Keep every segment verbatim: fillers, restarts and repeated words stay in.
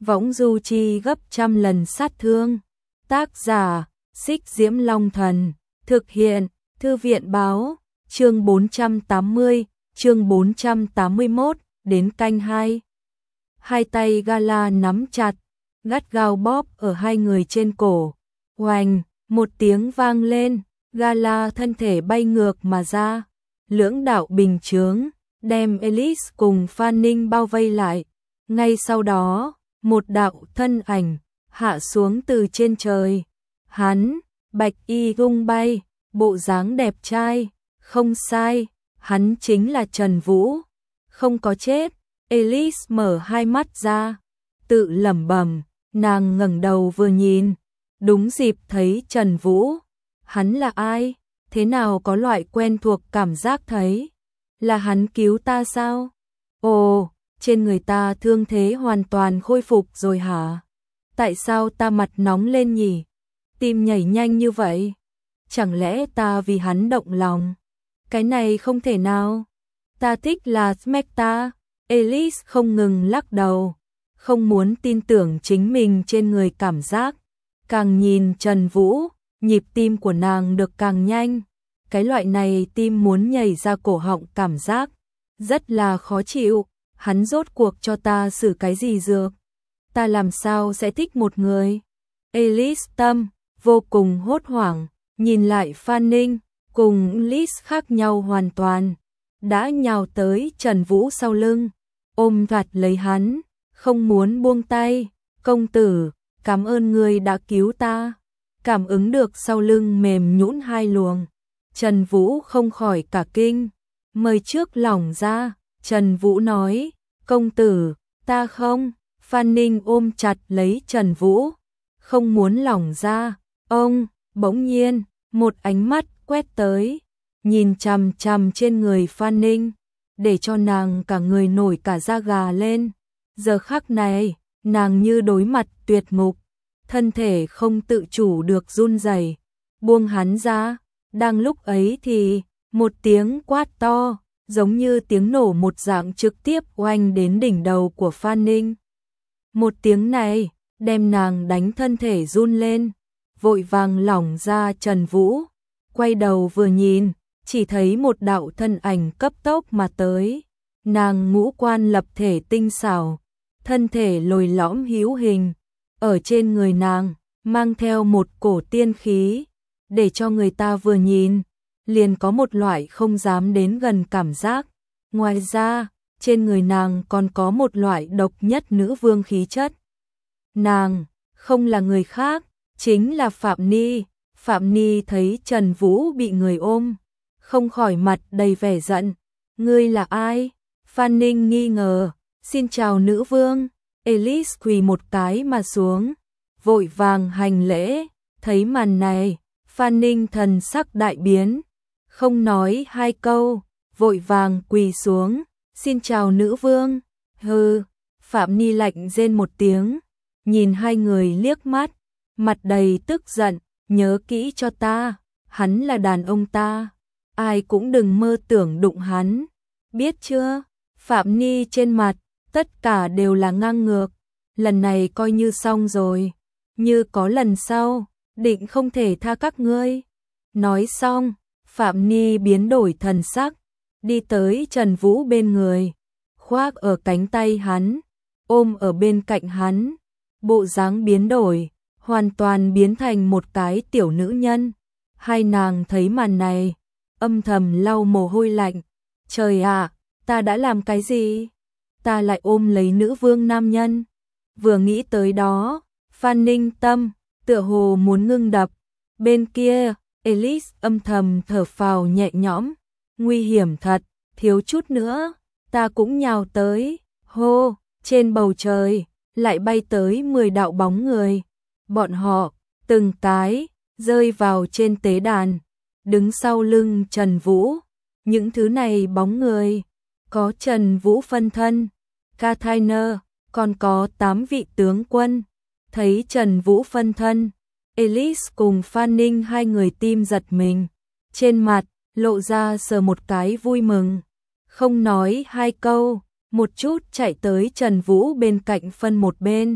võng du chi gấp trăm lần sát thương. Tác giả, Xích Diễm Long Thần, thực hiện, Thư viện Báo, chương bốn trăm tám mươi, chương bốn trăm tám mươi mốt, đến canh hai. Hai tay Gala nắm chặt, gắt gao bóp ở hai người trên cổ. Oành, một tiếng vang lên, Gala thân thể bay ngược mà ra. Lưỡng đạo bình chướng, đem Elise cùng Phan Ninh bao vây lại. Ngay sau đó, một đạo thân ảnh hạ xuống từ trên trời. Hắn, bạch y tung bay, bộ dáng đẹp trai, không sai, hắn chính là Trần Vũ. Không có chết. Elise mở hai mắt ra, tự lẩm bẩm, nàng ngẩng đầu vừa nhìn, đúng dịp thấy Trần Vũ. Hắn là ai? Thế nào có loại quen thuộc cảm giác thấy? Là hắn cứu ta sao? Ồ, trên người ta thương thế hoàn toàn khôi phục rồi hả? Tại sao ta mặt nóng lên nhỉ? Tim nhảy nhanh như vậy? Chẳng lẽ ta vì hắn động lòng? Cái này không thể nào. Ta thích là Smecta. Elise không ngừng lắc đầu, không muốn tin tưởng chính mình trên người cảm giác. Càng nhìn Trần Vũ, nhịp tim của nàng được càng nhanh. Cái loại này tim muốn nhảy ra cổ họng cảm giác rất là khó chịu. Hắn rốt cuộc cho ta xử cái gì dược? Ta làm sao sẽ thích một người? Elise tâm vô cùng hốt hoảng, nhìn lại Phan Ninh, cùng Elise khác nhau hoàn toàn. Đã nhào tới Trần Vũ sau lưng, ôm chặt lấy hắn, không muốn buông tay. Công tử, cảm ơn người đã cứu ta. Cảm ứng được sau lưng mềm nhũn hai luồng, Trần Vũ không khỏi cả kinh. Mời trước lỏng ra. Trần Vũ nói, công tử, ta không. Phan Ninh ôm chặt lấy Trần Vũ, không muốn lỏng ra. Ông, bỗng nhiên, một ánh mắt quét tới, nhìn chằm chằm trên người Phan Ninh, để cho nàng cả người nổi cả da gà lên. Giờ khắc này, nàng như đối mặt tuyệt ngục, thân thể không tự chủ được run rẩy, buông hắn ra. Đang lúc ấy thì, một tiếng quát to, giống như tiếng nổ một dạng trực tiếp oanh đến đỉnh đầu của Phan Ninh. Một tiếng này, đem nàng đánh thân thể run lên, vội vàng lỏng ra Trần Vũ. Quay đầu vừa nhìn, chỉ thấy một đạo thân ảnh cấp tốc mà tới. Nàng ngũ quan lập thể tinh xảo, thân thể lồi lõm hữu hình. Ở trên người nàng, mang theo một cổ tiên khí, để cho người ta vừa nhìn, liền có một loại không dám đến gần cảm giác. Ngoài ra, trên người nàng còn có một loại độc nhất nữ vương khí chất. Nàng, không là người khác, chính là Phạm Ni. Phạm Ni thấy Trần Vũ bị người ôm, không khỏi mặt đầy vẻ giận. Ngươi là ai? Phan Ninh nghi ngờ. Xin chào nữ vương. Elise quỳ một cái mà xuống, vội vàng hành lễ. Thấy màn này, Phan Ninh thần sắc đại biến, không nói hai câu, vội vàng quỳ xuống. Xin chào nữ vương. Hừ. Phạm Ni lạnh rên một tiếng, nhìn hai người liếc mắt, mặt đầy tức giận. Nhớ kỹ cho ta, hắn là đàn ông ta, ai cũng đừng mơ tưởng đụng hắn, biết chưa? Phạm Ni trên mặt, tất cả đều là ngang ngược. Lần này coi như xong rồi, như có lần sau, định không thể tha các ngươi. Nói xong, Phạm Ni biến đổi thần sắc, đi tới Trần Vũ bên người, khoác ở cánh tay hắn, ôm ở bên cạnh hắn, bộ dáng biến đổi, hoàn toàn biến thành một cái tiểu nữ nhân. Hai nàng thấy màn này, âm thầm lau mồ hôi lạnh. Trời ạ, ta đã làm cái gì? Ta lại ôm lấy nữ vương nam nhân. Vừa nghĩ tới đó, Phan Ninh tâm tựa hồ muốn ngưng đập. Bên kia, Elise âm thầm thở phào nhẹ nhõm. Nguy hiểm thật, thiếu chút nữa, ta cũng nhào tới. Hô, trên bầu trời, lại bay tới mười đạo bóng người. Bọn họ, từng cái, rơi vào trên tế đàn, đứng sau lưng Trần Vũ. Những thứ này bóng người, có Trần Vũ phân thân, Kathainer, còn có tám vị tướng quân. Thấy Trần Vũ phân thân, Elise cùng Phan Ninh hai người tim giật mình, trên mặt lộ ra sờ một cái vui mừng, không nói hai câu, một chút chạy tới Trần Vũ bên cạnh phân một bên.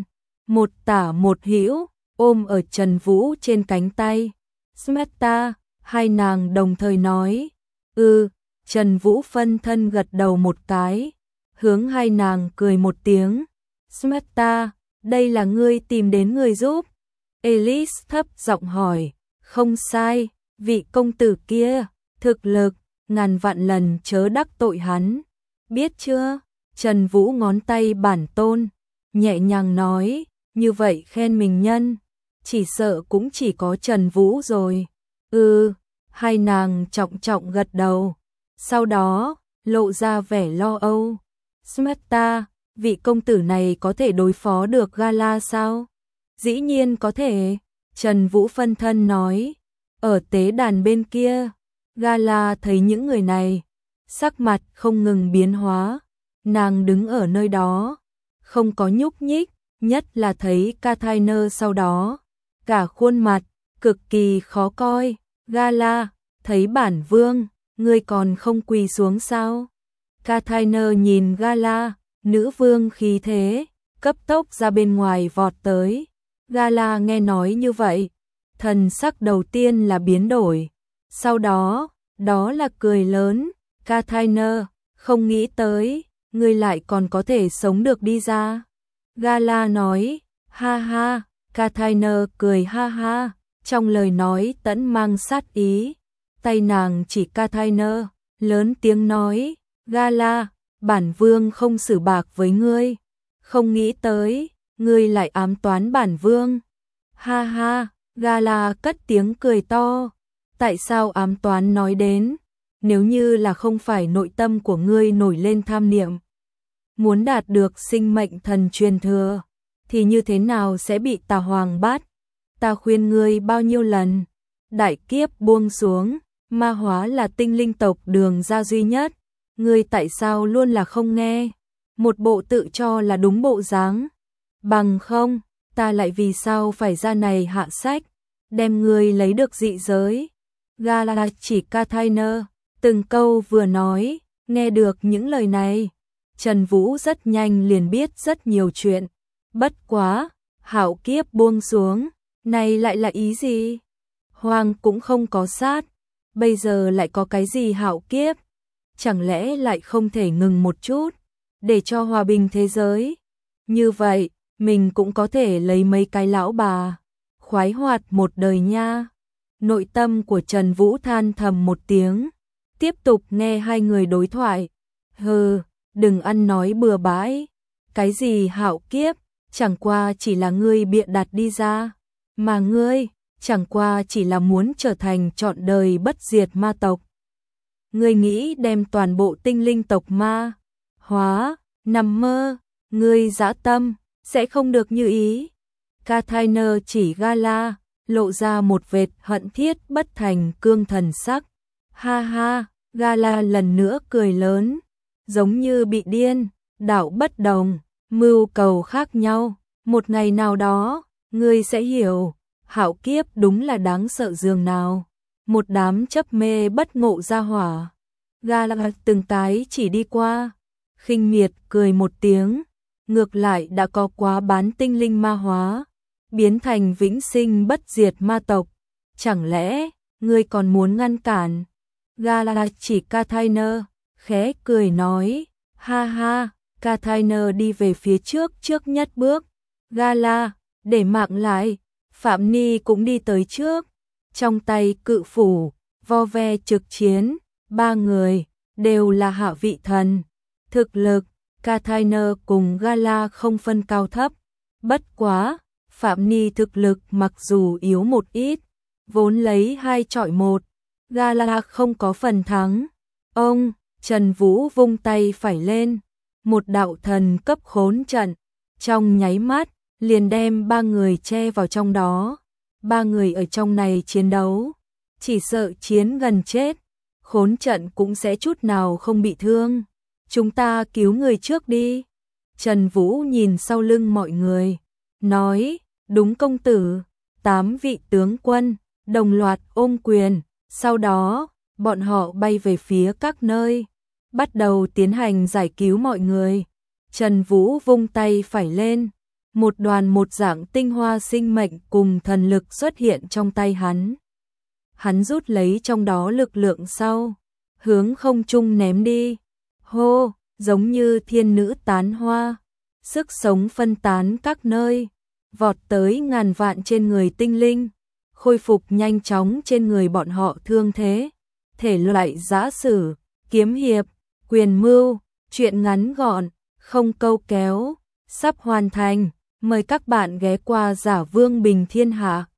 một tả một hữu, ôm ở Trần Vũ trên cánh tay. Smarta, hai nàng đồng thời nói. Ừ, Trần Vũ phân thân gật đầu một cái, hướng hai nàng cười một tiếng. Smarta, đây là ngươi tìm đến người giúp. Alice thấp giọng hỏi. Không sai, vị công tử kia, thực lực, ngàn vạn lần chớ đắc tội hắn. Biết chưa? Trần Vũ ngón tay bản tôn, nhẹ nhàng nói, như vậy khen mình nhân, chỉ sợ cũng chỉ có Trần Vũ rồi. Ừ, hai nàng trọng trọng gật đầu, sau đó lộ ra vẻ lo âu. Smarta, vị công tử này có thể đối phó được Gala sao? Dĩ nhiên có thể, Trần Vũ phân thân nói. Ở tế đàn bên kia, Gala thấy những người này, sắc mặt không ngừng biến hóa, nàng đứng ở nơi đó, không có nhúc nhích, nhất là thấy Kathiner sau đó, cả khuôn mặt, cực kỳ khó coi. Gala, thấy bản vương, ngươi còn không quỳ xuống sao? Kathiner nhìn Gala, nữ vương khí thế, cấp tốc ra bên ngoài vọt tới. Gala nghe nói như vậy, thần sắc đầu tiên là biến đổi, sau đó, đó là cười lớn. Kathiner, không nghĩ tới, ngươi lại còn có thể sống được đi ra. Gala nói, ha ha, Kathiner cười ha ha, trong lời nói tẫn mang sát ý. Tay nàng chỉ Kathiner, lớn tiếng nói, Gala, bản vương không xử bạc với ngươi, không nghĩ tới, ngươi lại ám toán bản vương. Ha ha, Gala cất tiếng cười to, tại sao ám toán nói đến, nếu như là không phải nội tâm của ngươi nổi lên tham niệm, muốn đạt được sinh mệnh thần truyền thừa, thì như thế nào sẽ bị Tà Hoàng bắt? Ta khuyên ngươi bao nhiêu lần, đại kiếp buông xuống, ma hóa là tinh linh tộc đường ra duy nhất, ngươi tại sao luôn là không nghe, một bộ tự cho là đúng bộ dáng, bằng không, ta lại vì sao phải ra này hạ sách, đem ngươi lấy được dị giới. Gala chỉ Kathiner, từng câu vừa nói, nghe được những lời này, Trần Vũ rất nhanh liền biết rất nhiều chuyện, bất quá, hạo kiếp buông xuống, này lại là ý gì? Hoàng cũng không có sát, bây giờ lại có cái gì hạo kiếp? Chẳng lẽ lại không thể ngừng một chút, để cho hòa bình thế giới? Như vậy, mình cũng có thể lấy mấy cái lão bà, khoái hoạt một đời nha. Nội tâm của Trần Vũ than thầm một tiếng, tiếp tục nghe hai người đối thoại. Hừ, đừng ăn nói bừa bãi, cái gì hạo kiếp, chẳng qua chỉ là ngươi bịa đặt đi ra, mà ngươi, chẳng qua chỉ là muốn trở thành trọn đời bất diệt ma tộc. Ngươi nghĩ đem toàn bộ tinh linh tộc ma hóa, nằm mơ, ngươi dã tâm, sẽ không được như ý. Kathiner chỉ Gala, lộ ra một vệt hận thiết bất thành cương thần sắc. Ha ha, Gala lần nữa cười lớn, giống như bị điên, đạo bất đồng, mưu cầu khác nhau, một ngày nào đó, ngươi sẽ hiểu, hạo kiếp đúng là đáng sợ dường nào. Một đám chấp mê bất ngộ ra hỏa. Gala từng cái chỉ đi qua, khinh miệt cười một tiếng, ngược lại đã có quá bán tinh linh ma hóa, biến thành vĩnh sinh bất diệt ma tộc. Chẳng lẽ, ngươi còn muốn ngăn cản? Gala chỉ Kathiner, khẽ cười nói, ha ha, Kathiner đi về phía trước trước nhất bước. Gala, để mạng lại, Phạm Ni cũng đi tới trước, trong tay cự phủ, vo ve trực chiến, ba người, đều là hạ vị thần. Thực lực, Kathiner cùng Gala không phân cao thấp, bất quá, Phạm Ni thực lực mặc dù yếu một ít, vốn lấy hai chọi một, Gala không có phần thắng. Ông, Trần Vũ vung tay phải lên, một đạo thần cấp khốn trận, trong nháy mắt, liền đem ba người che vào trong đó. Ba người ở trong này chiến đấu, chỉ sợ chiến gần chết, khốn trận cũng sẽ chút nào không bị thương. Chúng ta cứu người trước đi. Trần Vũ nhìn sau lưng mọi người, nói, đúng công tử. Tám vị tướng quân, đồng loạt ôm quyền, sau đó, bọn họ bay về phía các nơi, bắt đầu tiến hành giải cứu mọi người. Trần Vũ vung tay phải lên, một đoàn một dạng tinh hoa sinh mệnh cùng thần lực xuất hiện trong tay hắn. Hắn rút lấy trong đó lực lượng sau, hướng không trung ném đi. Hô, giống như thiên nữ tán hoa, sức sống phân tán các nơi, vọt tới ngàn vạn trên người tinh linh, khôi phục nhanh chóng trên người bọn họ thương thế. Thể loại giã sử, kiếm hiệp, quyền mưu, truyện ngắn gọn, không câu kéo, sắp hoàn thành. Mời các bạn ghé qua Giả Vương Bình Thiên Hạ.